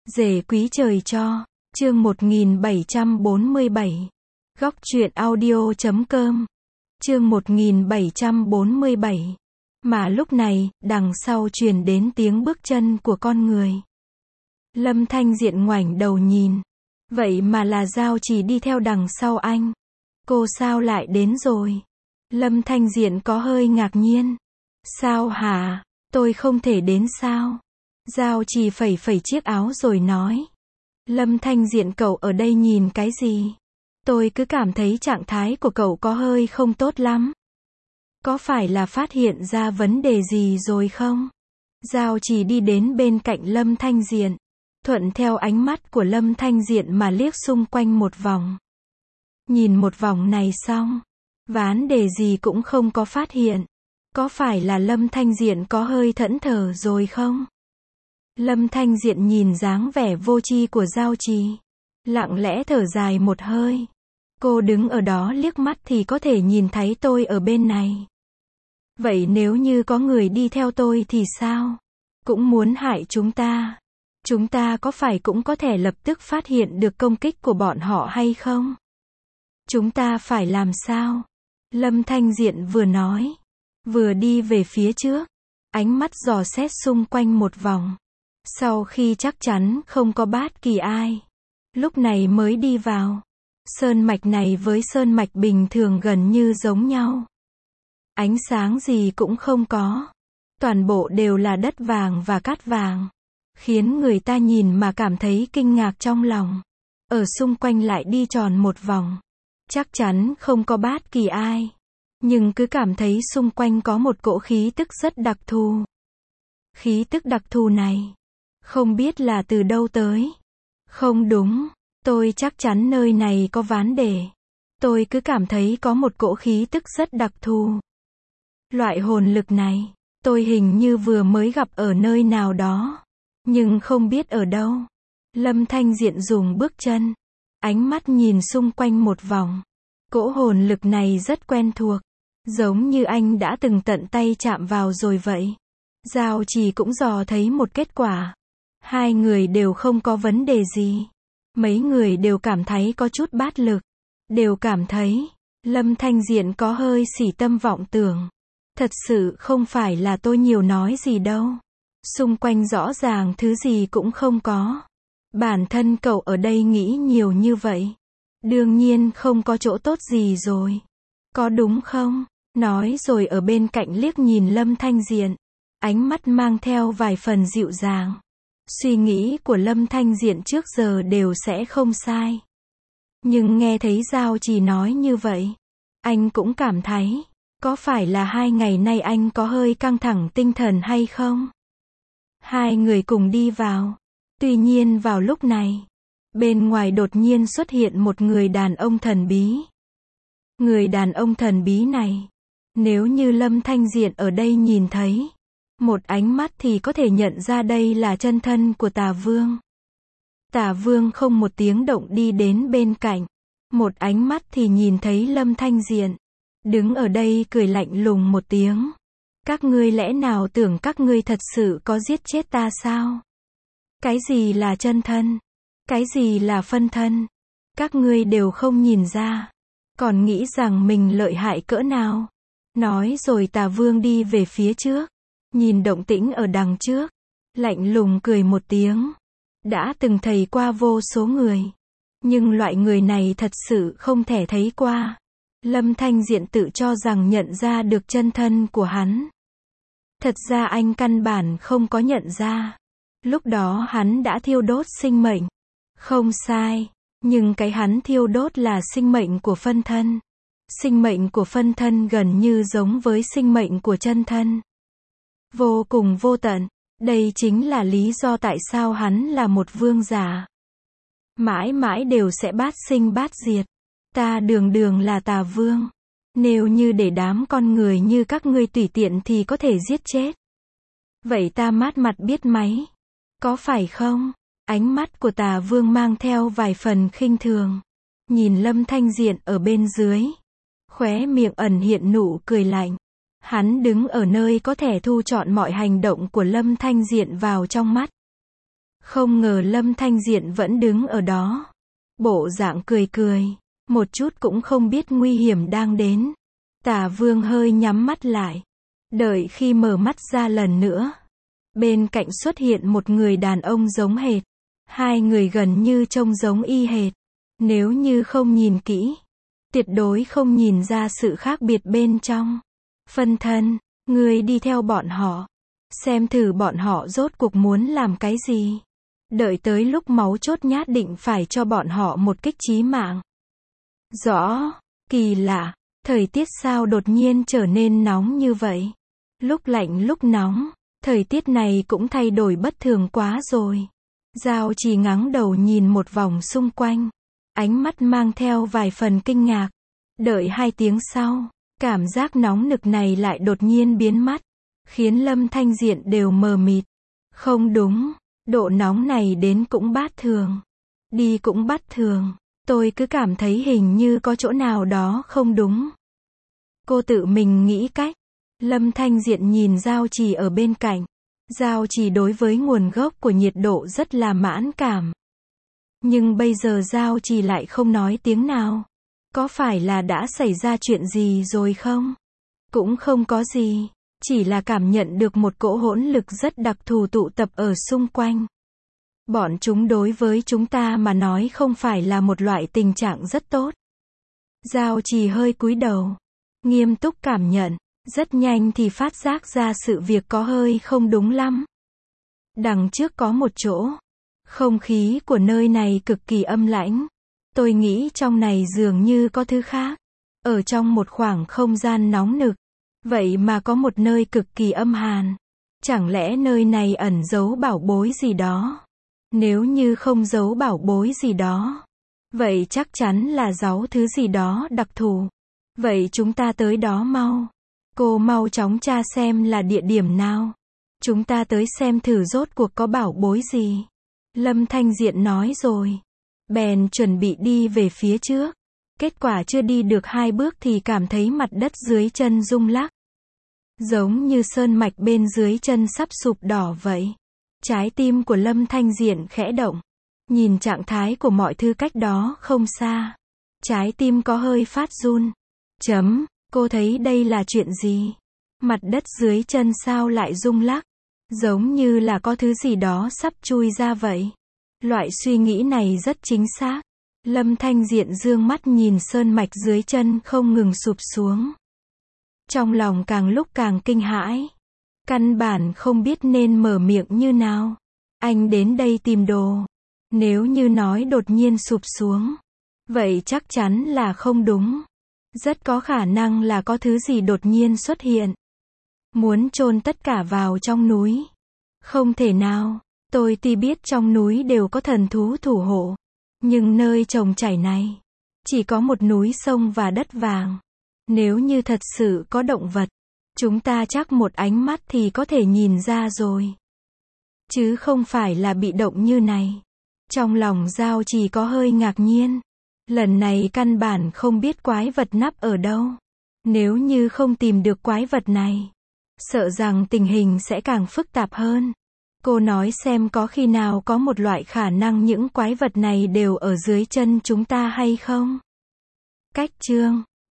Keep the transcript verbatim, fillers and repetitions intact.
Rể quý trời cho, chương một nghìn bảy trăm bốn mươi bảy. Góc truyện audio.com. Chương một nghìn bảy trăm bốn mươi bảy. Mà lúc này, đằng sau truyền đến tiếng bước chân của con người. Lâm Thanh Diện ngoảnh đầu nhìn. Vậy mà là Giao Trì đi theo đằng sau anh. Cô sao lại đến rồi? Lâm Thanh Diện có hơi ngạc nhiên. Sao hả? Tôi không thể đến sao? Giao Trì phẩy phẩy chiếc áo rồi nói. Lâm Thanh Diện, cậu ở đây nhìn cái gì? Tôi cứ cảm thấy trạng thái của cậu có hơi không tốt lắm. Có phải là phát hiện ra vấn đề gì rồi không? Giao Trì đi đến bên cạnh Lâm Thanh Diện. Thuận theo ánh mắt của Lâm Thanh Diện mà liếc xung quanh một vòng. Nhìn một vòng này xong, vấn đề gì cũng không có phát hiện. Có phải là Lâm Thanh Diện có hơi thẫn thờ rồi không? Lâm Thanh Diện nhìn dáng vẻ vô tri của Giao Trì, lặng lẽ thở dài một hơi. Cô đứng ở đó liếc mắt thì có thể nhìn thấy tôi ở bên này. Vậy nếu như có người đi theo tôi thì sao? Cũng muốn hại chúng ta. Chúng ta có phải cũng có thể lập tức phát hiện được công kích của bọn họ hay không? Chúng ta phải làm sao? Lâm Thanh Diện vừa nói, vừa đi về phía trước, ánh mắt dò xét xung quanh một vòng. Sau khi chắc chắn không có bất kỳ ai, lúc này mới đi vào. Sơn mạch này với sơn mạch bình thường gần như giống nhau. Ánh sáng gì cũng không có. Toàn bộ đều là đất vàng và cát vàng. Khiến người ta nhìn mà cảm thấy kinh ngạc trong lòng. Ở xung quanh lại đi tròn một vòng. Chắc chắn không có bất kỳ ai. Nhưng cứ cảm thấy xung quanh có một cỗ khí tức rất đặc thù. Khí tức đặc thù này, không biết là từ đâu tới. Không đúng, tôi chắc chắn nơi này có vấn đề. Tôi cứ cảm thấy có một cỗ khí tức rất đặc thù. Loại hồn lực này, tôi hình như vừa mới gặp ở nơi nào đó. Nhưng không biết ở đâu. Lâm Thanh Diện dùng bước chân, ánh mắt nhìn xung quanh một vòng. Cỗ hồn lực này rất quen thuộc. Giống như anh đã từng tận tay chạm vào rồi vậy. Giao Trì cũng dò thấy một kết quả. Hai người đều không có vấn đề gì. Mấy người đều cảm thấy có chút bát lực. Đều cảm thấy, Lâm Thanh Diện có hơi sỉ tâm vọng tưởng. Thật sự không phải là tôi nhiều nói gì đâu. Xung quanh rõ ràng thứ gì cũng không có. Bản thân cậu ở đây nghĩ nhiều như vậy. Đương nhiên không có chỗ tốt gì rồi. Có đúng không? Nói rồi ở bên cạnh liếc nhìn Lâm Thanh Diện. Ánh mắt mang theo vài phần dịu dàng. Suy nghĩ của Lâm Thanh Diện trước giờ đều sẽ không sai. Nhưng nghe thấy Giao Trì nói như vậy, anh cũng cảm thấy, có phải là hai ngày nay anh có hơi căng thẳng tinh thần hay không? Hai người cùng đi vào. Tuy nhiên vào lúc này, bên ngoài đột nhiên xuất hiện một người đàn ông thần bí. Người đàn ông thần bí này, nếu như Lâm Thanh Diện ở đây nhìn thấy, một ánh mắt thì có thể nhận ra đây là chân thân của Tà Vương. Tà Vương không một tiếng động đi đến bên cạnh. Một ánh mắt thì nhìn thấy Lâm Thanh Diện. Đứng ở đây cười lạnh lùng một tiếng. Các ngươi lẽ nào tưởng các ngươi thật sự có giết chết ta sao? Cái gì là chân thân? Cái gì là phân thân? Các ngươi đều không nhìn ra. Còn nghĩ rằng mình lợi hại cỡ nào? Nói rồi Tà Vương đi về phía trước. Nhìn động tĩnh ở đằng trước. Lạnh lùng cười một tiếng. Đã từng thấy qua vô số người. Nhưng loại người này thật sự không thể thấy qua. Lâm Thanh Diện tự cho rằng nhận ra được chân thân của hắn. Thật ra anh căn bản không có nhận ra. Lúc đó hắn đã thiêu đốt sinh mệnh. Không sai. Nhưng cái hắn thiêu đốt là sinh mệnh của phân thân. Sinh mệnh của phân thân gần như giống với sinh mệnh của chân thân. Vô cùng vô tận. Đây chính là lý do tại sao hắn là một vương giả. Mãi mãi đều sẽ bát sinh bát diệt. Ta đường đường là Tà Vương. Nếu như để đám con người như các ngươi tùy tiện thì có thể giết chết. Vậy ta mát mặt biết mấy. Có phải không? Ánh mắt của Tà Vương mang theo vài phần khinh thường. Nhìn Lâm Thanh Diện ở bên dưới. Khóe miệng ẩn hiện nụ cười lạnh. Hắn đứng ở nơi có thể thu trọn mọi hành động của Lâm Thanh Diện vào trong mắt. Không ngờ Lâm Thanh Diện vẫn đứng ở đó. Bộ dạng cười cười, một chút cũng không biết nguy hiểm đang đến. Tả Vương hơi nhắm mắt lại. Đợi khi mở mắt ra lần nữa. Bên cạnh xuất hiện một người đàn ông giống hệt. Hai người gần như trông giống y hệt. Nếu như không nhìn kỹ, tuyệt đối không nhìn ra sự khác biệt bên trong. Phân thân, ngươi đi theo bọn họ. Xem thử bọn họ rốt cuộc muốn làm cái gì. Đợi tới lúc máu chốt nhát định phải cho bọn họ một kích chí mạng. Rõ, kỳ lạ, thời tiết sao đột nhiên trở nên nóng như vậy. Lúc lạnh lúc nóng, thời tiết này cũng thay đổi bất thường quá rồi. Giao Chỉ ngẩng đầu nhìn một vòng xung quanh. Ánh mắt mang theo vài phần kinh ngạc. Đợi hai tiếng sau, cảm giác nóng nực này lại đột nhiên biến mất. Khiến Lâm Thanh Diện đều mờ mịt. Không đúng, độ nóng này đến cũng bát thường. Đi cũng bát thường. Tôi cứ cảm thấy hình như có chỗ nào đó không đúng. Cô tự mình nghĩ cách. Lâm Thanh Diện nhìn Giao Chỉ ở bên cạnh. Giao Chỉ đối với nguồn gốc của nhiệt độ rất là mãn cảm. Nhưng bây giờ Giao Chỉ lại không nói tiếng nào. Có phải là đã xảy ra chuyện gì rồi không? Cũng không có gì. Chỉ là cảm nhận được một cỗ hỗn lực rất đặc thù tụ tập ở xung quanh. Bọn chúng đối với chúng ta mà nói không phải là một loại tình trạng rất tốt. Giao Chỉ hơi cúi đầu. Nghiêm túc cảm nhận. Rất nhanh thì phát giác ra sự việc có hơi không đúng lắm. Đằng trước có một chỗ. Không khí của nơi này cực kỳ âm lãnh. Tôi nghĩ trong này dường như có thứ khác. Ở trong một khoảng không gian nóng nực. Vậy mà có một nơi cực kỳ âm hàn. Chẳng lẽ nơi này ẩn giấu bảo bối gì đó? Nếu như không giấu bảo bối gì đó, vậy chắc chắn là giấu thứ gì đó đặc thù. Vậy chúng ta tới đó mau. Cô mau chóng tra xem là địa điểm nào. Chúng ta tới xem thử rốt cuộc có bảo bối gì. Lâm Thanh Diện nói rồi. Bèn chuẩn bị đi về phía trước. Kết quả chưa đi được hai bước thì cảm thấy mặt đất dưới chân rung lắc. Giống như sơn mạch bên dưới chân sắp sụp đổ vậy. Trái tim của Lâm Thanh Diện khẽ động. Nhìn trạng thái của mọi thứ cách đó không xa. Trái tim có hơi phát run. Chấm, cô thấy đây là chuyện gì? Mặt đất dưới chân sao lại rung lắc? Giống như là có thứ gì đó sắp chui ra vậy. Loại suy nghĩ này rất chính xác. Lâm Thanh Diện dương mắt nhìn sơn mạch dưới chân không ngừng sụp xuống. Trong lòng càng lúc càng kinh hãi. Căn bản không biết nên mở miệng như nào. Anh đến đây tìm đồ. Nếu như nói đột nhiên sụp xuống, vậy chắc chắn là không đúng. Rất có khả năng là có thứ gì đột nhiên xuất hiện. Muốn chôn tất cả vào trong núi. Không thể nào. Tôi tuy biết trong núi đều có thần thú thủ hộ. Nhưng nơi trồng chảy này, chỉ có một núi sông và đất vàng. Nếu như thật sự có động vật, chúng ta chắc một ánh mắt thì có thể nhìn ra rồi. Chứ không phải là bị động như này. Trong lòng Giao Chỉ có hơi ngạc nhiên. Lần này căn bản không biết quái vật nắp ở đâu. Nếu như không tìm được quái vật này, sợ rằng tình hình sẽ càng phức tạp hơn. Cô nói xem có khi nào có một loại khả năng những quái vật này đều ở dưới chân chúng ta hay không? Cách chương